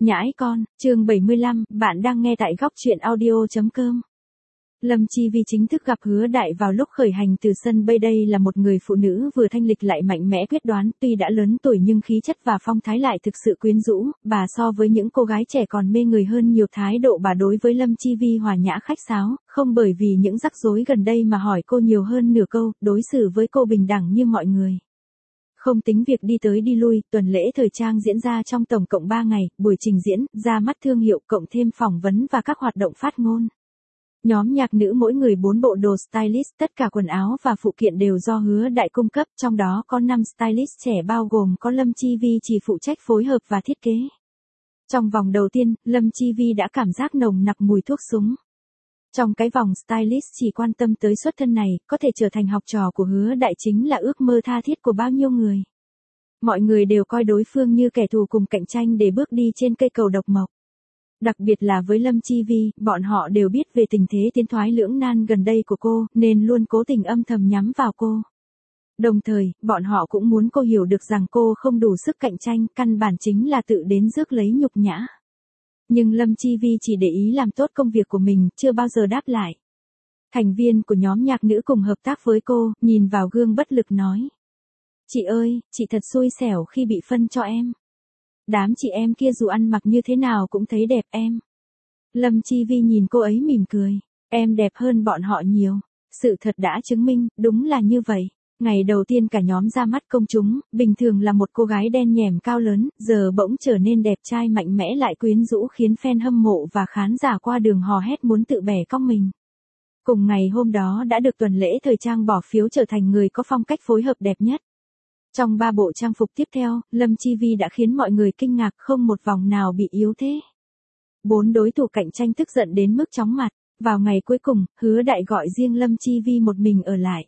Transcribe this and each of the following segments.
Nhãi con, chương 75, bạn đang nghe tại góc truyện audio.com. Lâm Chi Vi chính thức gặp Hứa Đại vào lúc khởi hành từ sân bay. Đây là một người phụ nữ vừa thanh lịch lại mạnh mẽ quyết đoán, tuy đã lớn tuổi nhưng khí chất và phong thái lại thực sự quyến rũ, bà so với những cô gái trẻ còn mê người hơn nhiều. Thái độ bà đối với Lâm Chi Vi hòa nhã khách sáo, không bởi vì những rắc rối gần đây mà hỏi cô nhiều hơn nửa câu, đối xử với cô bình đẳng như mọi người. Không tính việc đi tới đi lui, tuần lễ thời trang diễn ra trong tổng cộng 3 ngày, buổi trình diễn, ra mắt thương hiệu cộng thêm phỏng vấn và các hoạt động phát ngôn. Nhóm nhạc nữ mỗi người 4 bộ đồ stylist, tất cả quần áo và phụ kiện đều do Hứa Đại cung cấp, trong đó có 5 stylist trẻ bao gồm có Lâm Chi Vi chỉ phụ trách phối hợp và thiết kế. Trong vòng đầu tiên, Lâm Chi Vi đã cảm giác nồng nặc mùi thuốc súng. Trong cái vòng stylist chỉ quan tâm tới xuất thân này, có thể trở thành học trò của Hứa Đại chính là ước mơ tha thiết của bao nhiêu người. Mọi người đều coi đối phương như kẻ thù cùng cạnh tranh để bước đi trên cây cầu độc mộc. Đặc biệt là với Lâm Chi Vi, bọn họ đều biết về tình thế tiến thoái lưỡng nan gần đây của cô, nên luôn cố tình âm thầm nhắm vào cô. Đồng thời, bọn họ cũng muốn cô hiểu được rằng cô không đủ sức cạnh tranh, căn bản chính là tự đến rước lấy nhục nhã. Nhưng Lâm Chi Vi chỉ để ý làm tốt công việc của mình, chưa bao giờ đáp lại. Thành viên của nhóm nhạc nữ cùng hợp tác với cô, nhìn vào gương bất lực nói. Chị ơi, chị thật xui xẻo khi bị phân cho em. Đám chị em kia dù ăn mặc như thế nào cũng thấy đẹp em. Lâm Chi Vi nhìn cô ấy mỉm cười. Em đẹp hơn bọn họ nhiều. Sự thật đã chứng minh, đúng là như vậy. Ngày đầu tiên cả nhóm ra mắt công chúng, bình thường là một cô gái đen nhẻm cao lớn, giờ bỗng trở nên đẹp trai mạnh mẽ lại quyến rũ khiến fan hâm mộ và khán giả qua đường hò hét muốn tự bẻ cong mình. Cùng ngày hôm đó đã được tuần lễ thời trang bỏ phiếu trở thành người có phong cách phối hợp đẹp nhất. Trong 3 bộ trang phục tiếp theo, Lâm Chi Vi đã khiến mọi người kinh ngạc, không một vòng nào bị yếu thế. 4 đối thủ cạnh tranh tức giận đến mức chóng mặt. Vào ngày cuối cùng, Hứa Đại gọi riêng Lâm Chi Vi một mình ở lại.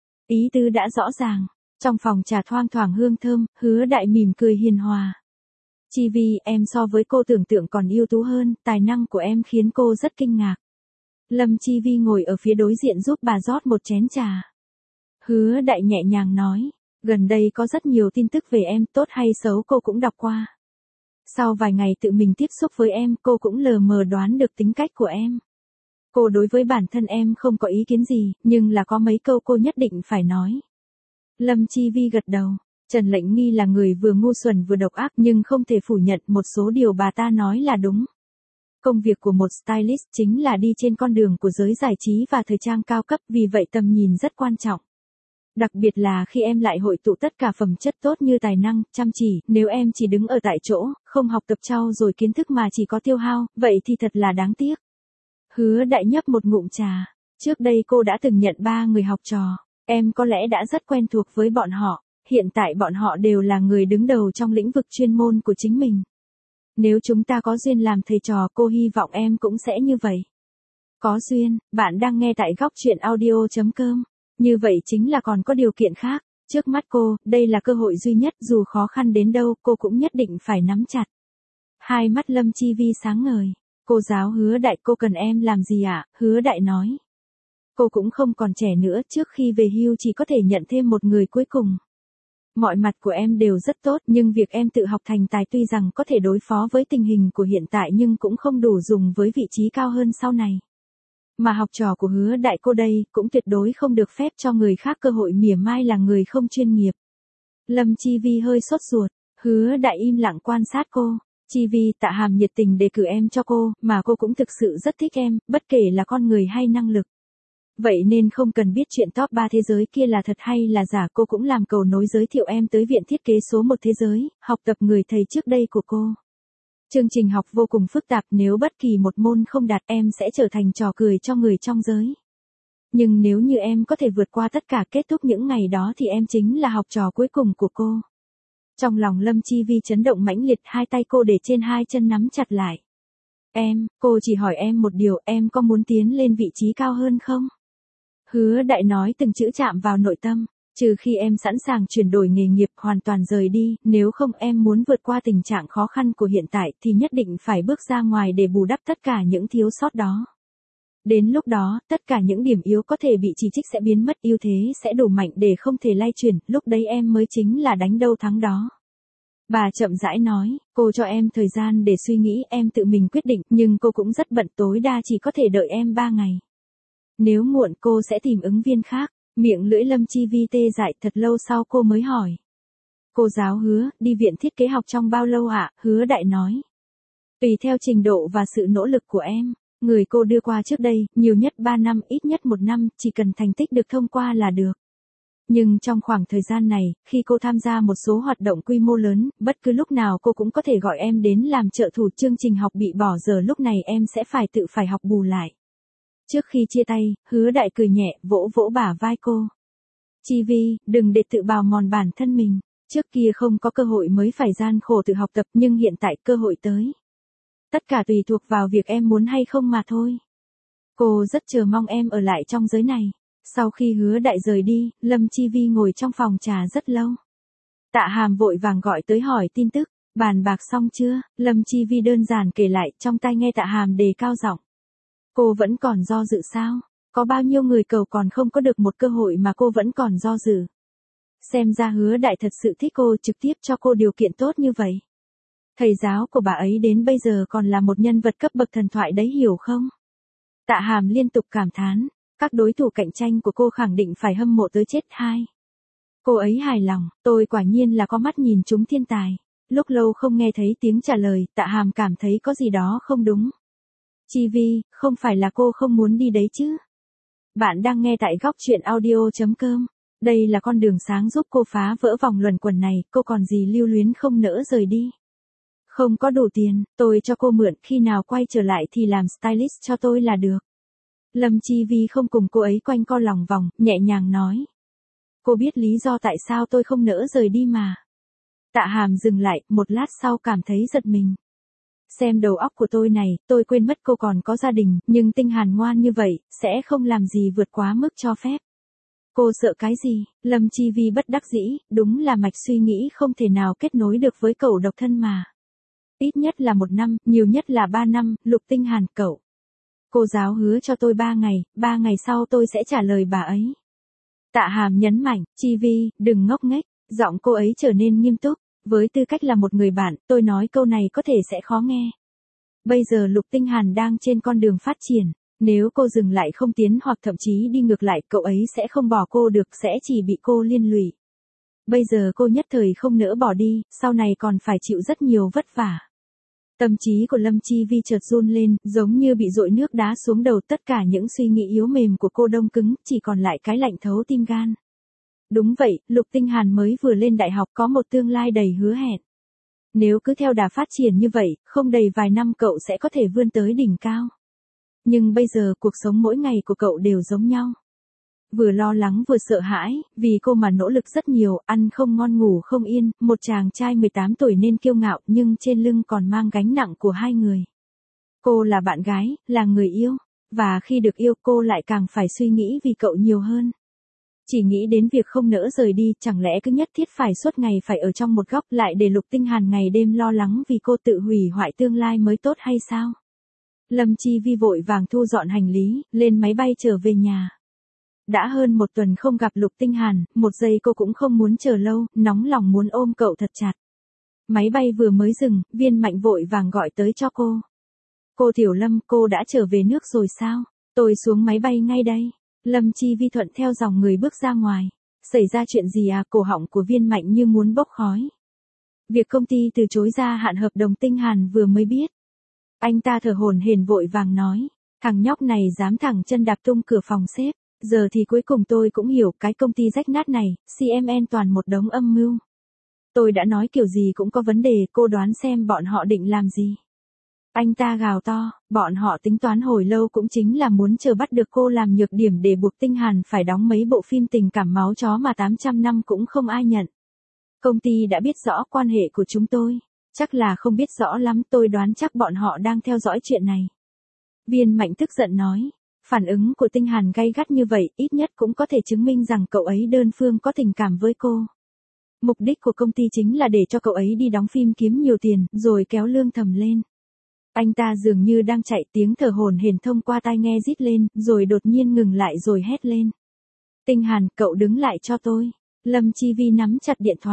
Ý tứ đã rõ ràng. Trong phòng trà thoang thoảng hương thơm, Hứa Đại mỉm cười hiền hòa. Chi Vi, em so với cô tưởng tượng còn ưu tú hơn, tài năng của em khiến cô rất kinh ngạc. Lâm Chi Vi ngồi ở phía đối diện giúp bà rót một chén trà. Hứa Đại nhẹ nhàng nói. Gần đây có rất nhiều tin tức về em, tốt hay xấu cô cũng đọc qua. Sau vài ngày tự mình tiếp xúc với em, cô cũng lờ mờ đoán được tính cách của em. Cô đối với bản thân em không có ý kiến gì, nhưng là có mấy câu cô nhất định phải nói. Lâm Chi Vi gật đầu. Trần Lệnh Nghi là người vừa ngu xuẩn vừa độc ác nhưng không thể phủ nhận một số điều bà ta nói là đúng. Công việc của một stylist chính là đi trên con đường của giới giải trí và thời trang cao cấp, vì vậy tầm nhìn rất quan trọng. Đặc biệt là khi em lại hội tụ tất cả phẩm chất tốt như tài năng, chăm chỉ, nếu em chỉ đứng ở tại chỗ, không học tập trau dồi kiến thức mà chỉ có tiêu hao, vậy thì thật là đáng tiếc. Hứa Đại nhấp một ngụm trà. Trước đây cô đã từng nhận 3 người học trò, em có lẽ đã rất quen thuộc với bọn họ, hiện tại bọn họ đều là người đứng đầu trong lĩnh vực chuyên môn của chính mình. Nếu chúng ta có duyên làm thầy trò, cô hy vọng em cũng sẽ như vậy. Có duyên, bạn đang nghe tại góc truyện audio.com. Như vậy chính là còn có điều kiện khác. Trước mắt cô, đây là cơ hội duy nhất, dù khó khăn đến đâu, cô cũng nhất định phải nắm chặt. Hai mắt Lâm Chi Vi sáng ngời. Cô giáo Hứa Đại, cô cần em làm gì ạ? Hứa Đại nói. Cô cũng không còn trẻ nữa, trước khi về hưu chỉ có thể nhận thêm một người cuối cùng. Mọi mặt của em đều rất tốt, nhưng việc em tự học thành tài tuy rằng có thể đối phó với tình hình của hiện tại nhưng cũng không đủ dùng với vị trí cao hơn sau này. Mà học trò của Hứa Đại cô đây, cũng tuyệt đối không được phép cho người khác cơ hội mỉa mai là người không chuyên nghiệp. Lâm Chi Vi hơi sốt ruột. Hứa Đại im lặng quan sát cô. Chi Vi, Tạ Hàm nhiệt tình đề cử em cho cô, mà cô cũng thực sự rất thích em, bất kể là con người hay năng lực. Vậy nên không cần biết chuyện top 3 thế giới kia là thật hay là giả, cô cũng làm cầu nối giới thiệu em tới viện thiết kế số 1 thế giới, học tập người thầy trước đây của cô. Chương trình học vô cùng phức tạp, nếu bất kỳ một môn không đạt em sẽ trở thành trò cười cho người trong giới. Nhưng nếu như em có thể vượt qua tất cả, kết thúc những ngày đó thì em chính là học trò cuối cùng của cô. Trong lòng Lâm Chi Vi chấn động mãnh liệt, hai tay cô để trên hai chân nắm chặt lại. Cô chỉ hỏi em một điều, em có muốn tiến lên vị trí cao hơn không? Hứa Đại nói từng chữ chạm vào nội tâm. Trừ khi em sẵn sàng chuyển đổi nghề nghiệp, hoàn toàn rời đi, nếu không em muốn vượt qua tình trạng khó khăn của hiện tại thì nhất định phải bước ra ngoài để bù đắp tất cả những thiếu sót đó. Đến lúc đó, tất cả những điểm yếu có thể bị chỉ trích sẽ biến mất, ưu thế sẽ đủ mạnh để không thể lay chuyển, lúc đấy em mới chính là đánh đâu thắng đó. Bà chậm rãi nói, cô cho em thời gian để suy nghĩ, em tự mình quyết định, nhưng cô cũng rất bận, tối đa chỉ có thể đợi em 3 ngày. Nếu muộn cô sẽ tìm ứng viên khác. Miệng lưỡi Lâm Chi Vi tê dại, thật lâu sau cô mới hỏi. Cô giáo Hứa, đi viện thiết kế học trong bao lâu ạ? Hứa Đại nói. Tùy theo trình độ và sự nỗ lực của em. Người cô đưa qua trước đây, nhiều nhất 3 năm, ít nhất 1 năm, chỉ cần thành tích được thông qua là được. Nhưng trong khoảng thời gian này, khi cô tham gia một số hoạt động quy mô lớn, bất cứ lúc nào cô cũng có thể gọi em đến làm trợ thủ, chương trình học bị bỏ giờ lúc này em sẽ phải học bù lại. Trước khi chia tay, Hứa Đại cười nhẹ, vỗ vỗ bả vai cô. Chi Vi, đừng để tự bào mòn bản thân mình. Trước kia không có cơ hội mới phải gian khổ tự học tập, nhưng hiện tại cơ hội tới. Tất cả tùy thuộc vào việc em muốn hay không mà thôi. Cô rất chờ mong em ở lại trong giới này. Sau khi Hứa Đại rời đi, Lâm Chi Vi ngồi trong phòng trà rất lâu. Tạ Hàm vội vàng gọi tới hỏi tin tức. Bàn bạc xong chưa? Lâm Chi Vi đơn giản kể lại, trong tai nghe Tạ Hàm đề cao giọng. Cô vẫn còn do dự sao? Có bao nhiêu người cầu còn không có được một cơ hội mà cô vẫn còn do dự. Xem ra Hứa Đại thật sự thích cô, trực tiếp cho cô điều kiện tốt như vậy. Thầy giáo của bà ấy đến bây giờ còn là một nhân vật cấp bậc thần thoại đấy, hiểu không? Tạ Hàm liên tục cảm thán, các đối thủ cạnh tranh của cô khẳng định phải hâm mộ tới chết hai. Cô ấy hài lòng, tôi quả nhiên là có mắt nhìn trúng thiên tài. Lúc lâu không nghe thấy tiếng trả lời, Tạ Hàm cảm thấy có gì đó không đúng. Chi Vi, không phải là cô không muốn đi đấy chứ? Bạn đang nghe tại góc truyện audio.com. Đây là con đường sáng giúp cô phá vỡ vòng luẩn quẩn này, cô còn gì lưu luyến không nỡ rời đi. Không có đủ tiền, tôi cho cô mượn, khi nào quay trở lại thì làm stylist cho tôi là được. Lâm Chi Vi không cùng cô ấy quanh co lòng vòng, nhẹ nhàng nói. Cô biết lý do tại sao tôi không nỡ rời đi mà. Tạ Hàm dừng lại, một lát sau cảm thấy giật mình. Xem đầu óc của tôi này, tôi quên mất cô còn có gia đình, nhưng Tinh Hàn ngoan như vậy, sẽ không làm gì vượt quá mức cho phép. Cô sợ cái gì? Lâm Chi Vi bất đắc dĩ, đúng là mạch suy nghĩ không thể nào kết nối được với cậu độc thân mà. Ít nhất là 1 năm, nhiều nhất là 3 năm, Lục Tinh Hàn cậu. Cô giáo hứa cho tôi 3 ngày, 3 ngày sau tôi sẽ trả lời bà ấy. Tạ Hàm nhấn mạnh, Chi Vi, đừng ngốc nghếch, giọng cô ấy trở nên nghiêm túc. Với tư cách là một người bạn, tôi nói câu này có thể sẽ khó nghe. Bây giờ Lục Tinh Hàn đang trên con đường phát triển. Nếu cô dừng lại không tiến hoặc thậm chí đi ngược lại, cậu ấy sẽ không bỏ cô được, sẽ chỉ bị cô liên lụy. Bây giờ cô nhất thời không nỡ bỏ đi, sau này còn phải chịu rất nhiều vất vả. Tâm trí của Lâm Chi Vi chợt run lên, giống như bị dội nước đá xuống đầu, tất cả những suy nghĩ yếu mềm của cô đông cứng, chỉ còn lại cái lạnh thấu tim gan. Đúng vậy, Lục Tinh Hàn mới vừa lên đại học, có một tương lai đầy hứa hẹn. Nếu cứ theo đà phát triển như vậy, không đầy vài năm cậu sẽ có thể vươn tới đỉnh cao. Nhưng bây giờ cuộc sống mỗi ngày của cậu đều giống nhau. Vừa lo lắng vừa sợ hãi, vì cô mà nỗ lực rất nhiều, ăn không ngon ngủ không yên, một chàng trai 18 tuổi nên kiêu ngạo nhưng trên lưng còn mang gánh nặng của 2 người. Cô là bạn gái, là người yêu, và khi được yêu cô lại càng phải suy nghĩ vì cậu nhiều hơn. Chỉ nghĩ đến việc không nỡ rời đi, chẳng lẽ cứ nhất thiết phải suốt ngày phải ở trong một góc, lại để Lục Tinh Hàn ngày đêm lo lắng vì cô tự hủy hoại tương lai mới tốt hay sao? Lâm Chi Vi vội vàng thu dọn hành lý, lên máy bay trở về nhà. Đã hơn 1 tuần không gặp Lục Tinh Hàn, 1 giây cô cũng không muốn chờ lâu, nóng lòng muốn ôm cậu thật chặt. Máy bay vừa mới dừng, Viên Mạnh vội vàng gọi tới cho cô. Cô Tiểu Lâm, cô đã trở về nước rồi sao? Tôi xuống máy bay ngay đây. Lâm Chi Vi thuận theo dòng người bước ra ngoài. Xảy ra chuyện gì à? Cổ họng của Viên Mạnh như muốn bốc khói. Việc công ty từ chối gia hạn hợp đồng Tinh Hàn vừa mới biết. Anh ta thở hổn hển vội vàng nói. Thằng nhóc này dám thẳng chân đạp tung cửa phòng sếp. Giờ thì cuối cùng tôi cũng hiểu cái công ty rách nát này, CMN toàn một đống âm mưu. Tôi đã nói kiểu gì cũng có vấn đề, cô đoán xem bọn họ định làm gì. Anh ta gào to, bọn họ tính toán hồi lâu cũng chính là muốn chờ bắt được cô làm nhược điểm để buộc Tinh Hàn phải đóng mấy bộ phim tình cảm máu chó mà 800 năm cũng không ai nhận. Công ty đã biết rõ quan hệ của chúng tôi, chắc là không biết rõ lắm, tôi đoán chắc bọn họ đang theo dõi chuyện này. Viên Mạnh tức giận nói, phản ứng của Tinh Hàn gay gắt như vậy, ít nhất cũng có thể chứng minh rằng cậu ấy đơn phương có tình cảm với cô. Mục đích của công ty chính là để cho cậu ấy đi đóng phim kiếm nhiều tiền, rồi kéo lương thầm lên. Anh ta dường như đang chạy, tiếng thở hổn hển thông qua tai nghe rít lên, rồi đột nhiên ngừng lại rồi hét lên. Tinh Hàn, cậu đứng lại cho tôi. Lâm Chi Vi nắm chặt điện thoại.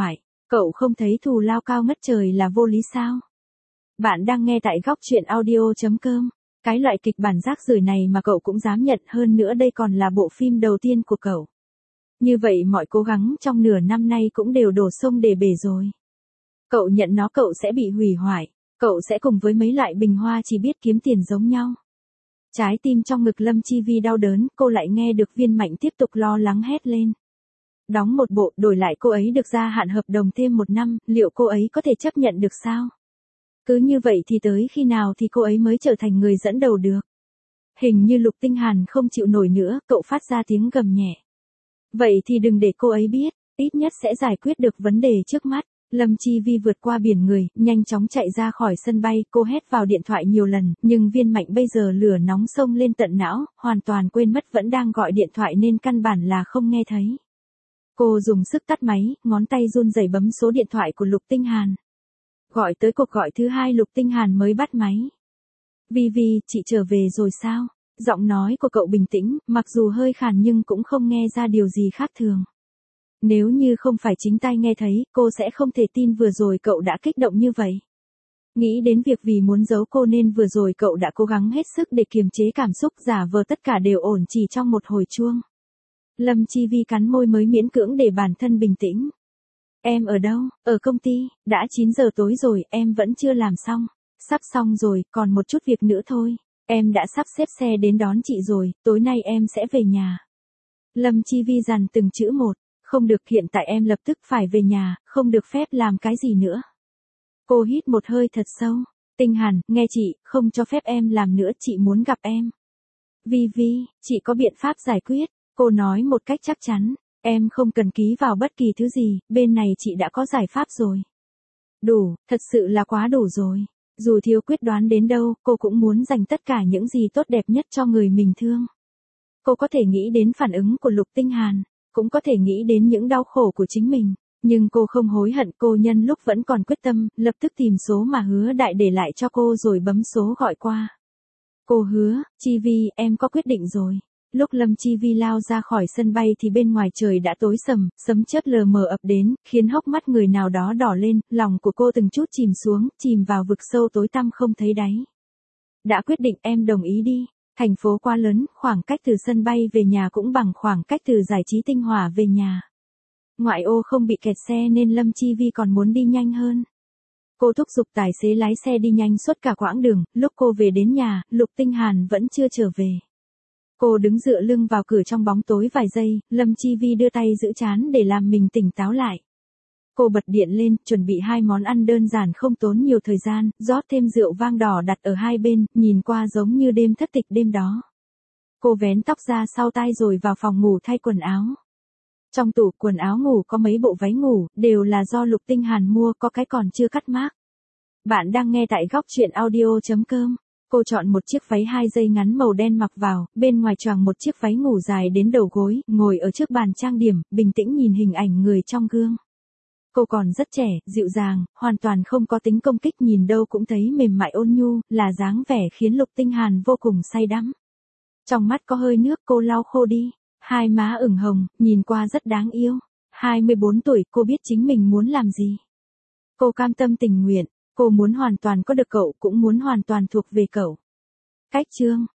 Cậu không thấy thù lao cao ngất trời là vô lý sao? Bạn đang nghe tại góc chuyện audio.com. Cái loại kịch bản rác rưởi này mà cậu cũng dám nhận, hơn nữa đây còn là bộ phim đầu tiên của cậu. Như vậy mọi cố gắng trong nửa năm nay cũng đều đổ sông để bể rồi. Cậu nhận nó cậu sẽ bị hủy hoại, cậu sẽ cùng với mấy loại bình hoa chỉ biết kiếm tiền giống nhau. Trái tim trong ngực Lâm Chi Vi đau đớn, cô lại nghe được Viên Mạnh tiếp tục lo lắng hét lên. Đóng một bộ, đổi lại cô ấy được gia hạn hợp đồng thêm 1 năm, liệu cô ấy có thể chấp nhận được sao? Cứ như vậy thì tới khi nào thì cô ấy mới trở thành người dẫn đầu được? Hình như Lục Tinh Hàn không chịu nổi nữa, cậu phát ra tiếng gầm nhẹ. Vậy thì đừng để cô ấy biết, ít nhất sẽ giải quyết được vấn đề trước mắt. Lâm Chi Vi vượt qua biển người, nhanh chóng chạy ra khỏi sân bay, cô hét vào điện thoại nhiều lần, nhưng Viên Mạnh bây giờ lửa nóng xông lên tận não, hoàn toàn quên mất vẫn đang gọi điện thoại nên căn bản là không nghe thấy. Cô dùng sức tắt máy, ngón tay run rẩy bấm số điện thoại của Lục Tinh Hàn. Gọi tới cuộc gọi thứ 2 Lục Tinh Hàn mới bắt máy. Vi Vi, chị trở về rồi sao? Giọng nói của cậu bình tĩnh, mặc dù hơi khàn nhưng cũng không nghe ra điều gì khác thường. Nếu như không phải chính tai nghe thấy, cô sẽ không thể tin vừa rồi cậu đã kích động như vậy. Nghĩ đến việc vì muốn giấu cô nên vừa rồi cậu đã cố gắng hết sức để kiềm chế cảm xúc, giả vờ tất cả đều ổn chỉ trong một hồi chuông. Lâm Chi Vi cắn môi mới miễn cưỡng để bản thân bình tĩnh. Em ở đâu? Ở công ty, đã 9 giờ tối rồi, em vẫn chưa làm xong. Sắp xong rồi, còn một chút việc nữa thôi. Em đã sắp xếp xe đến đón chị rồi, tối nay em sẽ về nhà. Lâm Chi Vi dằn từng chữ một. Không được, hiện tại em lập tức phải về nhà, không được phép làm cái gì nữa. Cô hít một hơi thật sâu. Tinh Hàn, nghe chị, không cho phép em làm nữa, chị muốn gặp em. Vi Vi, chị có biện pháp giải quyết. Cô nói một cách chắc chắn. Em không cần ký vào bất kỳ thứ gì, bên này chị đã có giải pháp rồi. Đủ, thật sự là quá đủ rồi. Dù thiếu quyết đoán đến đâu, cô cũng muốn dành tất cả những gì tốt đẹp nhất cho người mình thương. Cô có thể nghĩ đến phản ứng của Lục Tinh Hàn, cũng có thể nghĩ đến những đau khổ của chính mình. Nhưng cô không hối hận, cô nhân lúc vẫn còn quyết tâm, lập tức tìm số mà Hứa Đại để lại cho cô rồi bấm số gọi qua. Cô Hứa, Chi Vi, em có quyết định rồi. Lúc Lâm Chi Vi lao ra khỏi sân bay thì bên ngoài trời đã tối sầm, sấm chớp lờ mờ ập đến, khiến hốc mắt người nào đó đỏ lên, lòng của cô từng chút chìm xuống, chìm vào vực sâu tối tăm không thấy đáy. Đã quyết định, em đồng ý đi. Thành phố quá lớn, khoảng cách từ sân bay về nhà cũng bằng khoảng cách từ giải trí Tinh Hỏa về nhà. Ngoại ô không bị kẹt xe nên Lâm Chi Vi còn muốn đi nhanh hơn. Cô thúc giục tài xế lái xe đi nhanh suốt cả quãng đường, lúc cô về đến nhà, Lục Tinh Hàn vẫn chưa trở về. Cô đứng dựa lưng vào cửa trong bóng tối vài giây, Lâm Chi Vi đưa tay giữ trán để làm mình tỉnh táo lại. Cô bật điện lên, chuẩn bị 2 món ăn đơn giản không tốn nhiều thời gian, rót thêm rượu vang đỏ đặt ở hai bên, nhìn qua giống như đêm thất tịch đêm đó. Cô vén tóc ra sau tai rồi vào phòng ngủ thay quần áo. Trong tủ quần áo ngủ có mấy bộ váy ngủ, đều là do Lục Tinh Hàn mua, có cái còn chưa cắt mác. Bạn đang nghe tại góc chuyện audio.com. Cô chọn một chiếc váy 2 dây ngắn màu đen mặc vào, bên ngoài choàng một chiếc váy ngủ dài đến đầu gối, ngồi ở trước bàn trang điểm, bình tĩnh nhìn hình ảnh người trong gương. Cô còn rất trẻ, dịu dàng, hoàn toàn không có tính công kích, nhìn đâu cũng thấy mềm mại ôn nhu, là dáng vẻ khiến Lục Tinh Hàn vô cùng say đắm. Trong mắt có hơi nước, cô lau khô đi, hai má ửng hồng, nhìn qua rất đáng yêu. 24 tuổi, cô biết chính mình muốn làm gì. Cô cam tâm tình nguyện, cô muốn hoàn toàn có được cậu, cũng muốn hoàn toàn thuộc về cậu. Cách chương